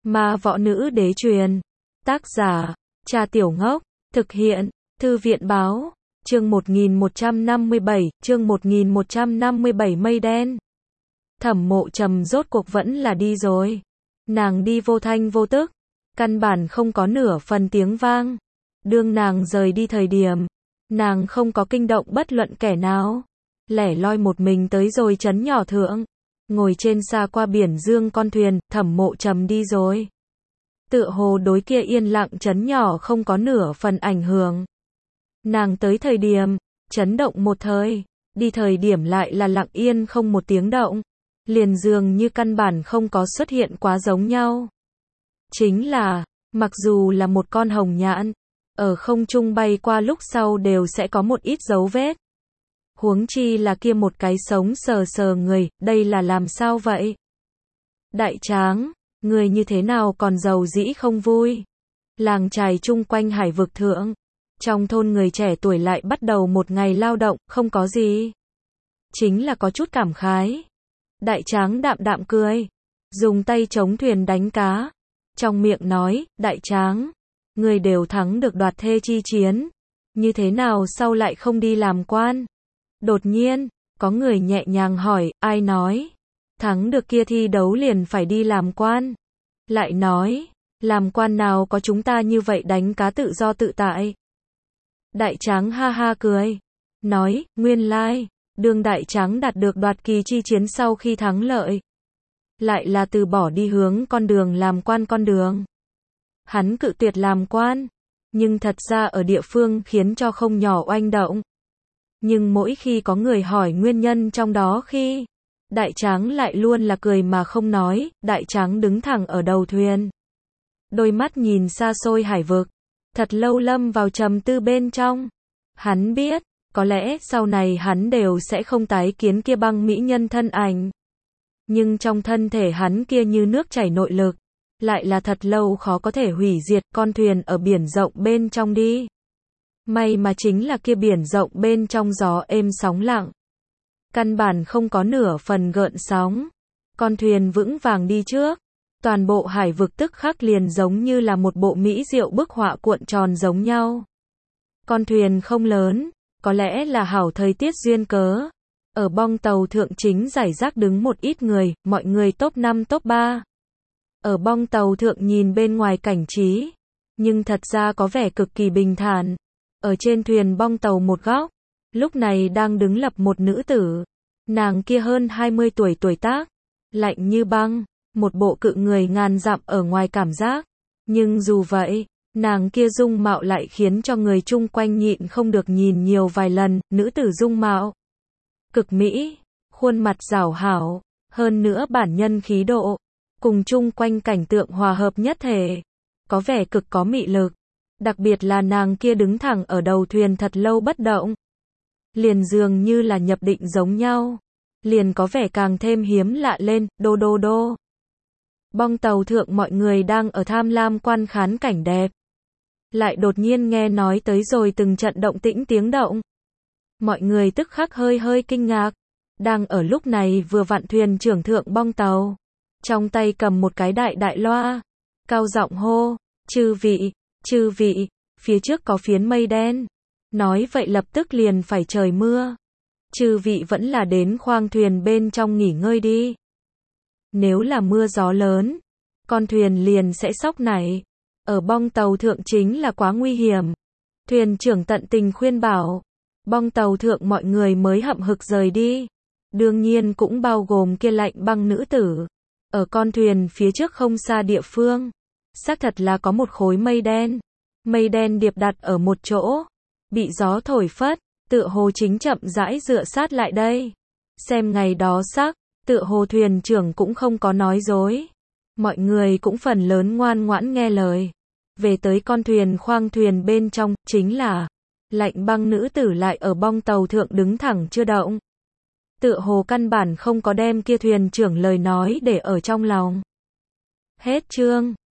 Ma Võ Nữ Đế truyền. Tác giả, Cha Tiểu Ngốc. Thực hiện, Thư viện báo. Chương 1157 Mây đen. Thẩm Mộ Trầm rốt cuộc vẫn là đi rồi. Nàng đi vô thanh vô tức, căn bản không có nửa phần tiếng vang. Đương nàng rời đi thời điểm, nàng không có kinh động bất luận kẻ nào. Lẻ loi một mình tới rồi trấn nhỏ thượng, ngồi trên xa qua biển dương con thuyền, Thẩm Mộ Trầm đi rồi. Tựa hồ đối kia yên lặng trấn nhỏ không có nửa phần ảnh hưởng. Nàng tới thời điểm, chấn động một thời, đi thời điểm lại là lặng yên không một tiếng động, liền dường như căn bản không có xuất hiện quá giống nhau. Chính là, mặc dù là một con hồng nhạn, ở không trung bay qua lúc sau đều sẽ có một ít dấu vết. Huống chi là kia một cái sống sờ sờ người, đây là làm sao vậy? Đại Tráng, người như thế nào còn giàu dĩ không vui? Làng chài chung quanh hải vực thượng, trong thôn người trẻ tuổi lại bắt đầu một ngày lao động, không có gì. Chính là có chút cảm khái. Đại Tráng đạm đạm cười, dùng tay chống thuyền đánh cá. Trong miệng nói, Đại Tráng, người đều thắng được đoạt thê chi chiến. Như thế nào sau lại không đi làm quan? Đột nhiên, có người nhẹ nhàng hỏi, ai nói? Thắng được kia thi đấu liền phải đi làm quan. Lại nói, làm quan nào có chúng ta như vậy đánh cá tự do tự tại. Đại Tráng ha ha cười, nói, nguyên lai, đương Đại Tráng đạt được đoạt kỳ chi chiến sau khi thắng lợi, lại là từ bỏ đi hướng con đường làm quan con đường. Hắn cự tuyệt làm quan, nhưng thật ra ở địa phương khiến cho không nhỏ oanh động. Nhưng mỗi khi có người hỏi nguyên nhân trong đó khi, Đại Tráng lại luôn là cười mà không nói. Đại Tráng đứng thẳng ở đầu thuyền, đôi mắt nhìn xa xôi hải vực, thật lâu lâm vào trầm tư bên trong. Hắn biết, có lẽ sau này hắn đều sẽ không tái kiến kia băng mỹ nhân thân ảnh. Nhưng trong thân thể hắn kia như nước chảy nội lực, lại là thật lâu khó có thể hủy diệt. Con thuyền ở biển rộng bên trong đi. May mà chính là kia biển rộng bên trong gió êm sóng lặng, căn bản không có nửa phần gợn sóng. Con thuyền vững vàng đi trước, toàn bộ hải vực tức khắc liền giống như là một bộ mỹ diệu bức họa cuộn tròn giống nhau. Con thuyền không lớn, có lẽ là hảo thời tiết duyên cớ. Ở bong tàu thượng chính rải rác đứng một ít người, mọi người top 5 top 3. Ở bong tàu thượng nhìn bên ngoài cảnh trí, nhưng thật ra có vẻ cực kỳ bình thản. Ở trên thuyền bong tàu một góc, lúc này đang đứng lập một nữ tử. Nàng kia hơn 20 tuổi tuổi tác, lạnh như băng, một bộ cự người ngàn dặm ở ngoài cảm giác. Nhưng dù vậy, nàng kia dung mạo lại khiến cho người chung quanh nhịn không được nhìn nhiều vài lần. Nữ tử dung mạo cực mỹ, khuôn mặt rảo hảo, hơn nữa bản nhân khí độ, cùng chung quanh cảnh tượng hòa hợp nhất thể, có vẻ cực có mị lực. Đặc biệt là nàng kia đứng thẳng ở đầu thuyền thật lâu bất động, liền dường như là nhập định giống nhau, liền có vẻ càng thêm hiếm lạ lên. Đô đô đô. Bong tàu thượng mọi người đang ở tham lam quan khán cảnh đẹp, lại đột nhiên nghe nói tới rồi từng trận động tĩnh tiếng động. Mọi người tức khắc hơi hơi kinh ngạc. Đang ở lúc này vừa vặn thuyền trưởng thượng bong tàu, trong tay cầm một cái đại đại loa, cao giọng hô, chư vị, phía trước có phiến mây đen. Nói vậy lập tức liền phải trời mưa. Chư vị vẫn là đến khoang thuyền bên trong nghỉ ngơi đi. Nếu là mưa gió lớn, con thuyền liền sẽ sóc nảy. Ở bong tàu thượng chính là quá nguy hiểm. Thuyền trưởng tận tình khuyên bảo. Bong tàu thượng mọi người mới hậm hực rời đi. Đương nhiên cũng bao gồm kia lạnh băng nữ tử. Ở con thuyền phía trước không xa địa phương, xác thật là có một khối mây đen. Mây đen điệp đặt ở một chỗ, bị gió thổi phất, tựa hồ chính chậm rãi dựa sát lại đây. Xem ngày đó sắc, tựa hồ thuyền trưởng cũng không có nói dối. Mọi người cũng phần lớn ngoan ngoãn nghe lời. Về tới con thuyền khoang thuyền bên trong, chính là lạnh băng nữ tử lại ở bong tàu thượng đứng thẳng chưa động. Tựa hồ căn bản không có đem kia thuyền trưởng lời nói để ở trong lòng. Hết chương.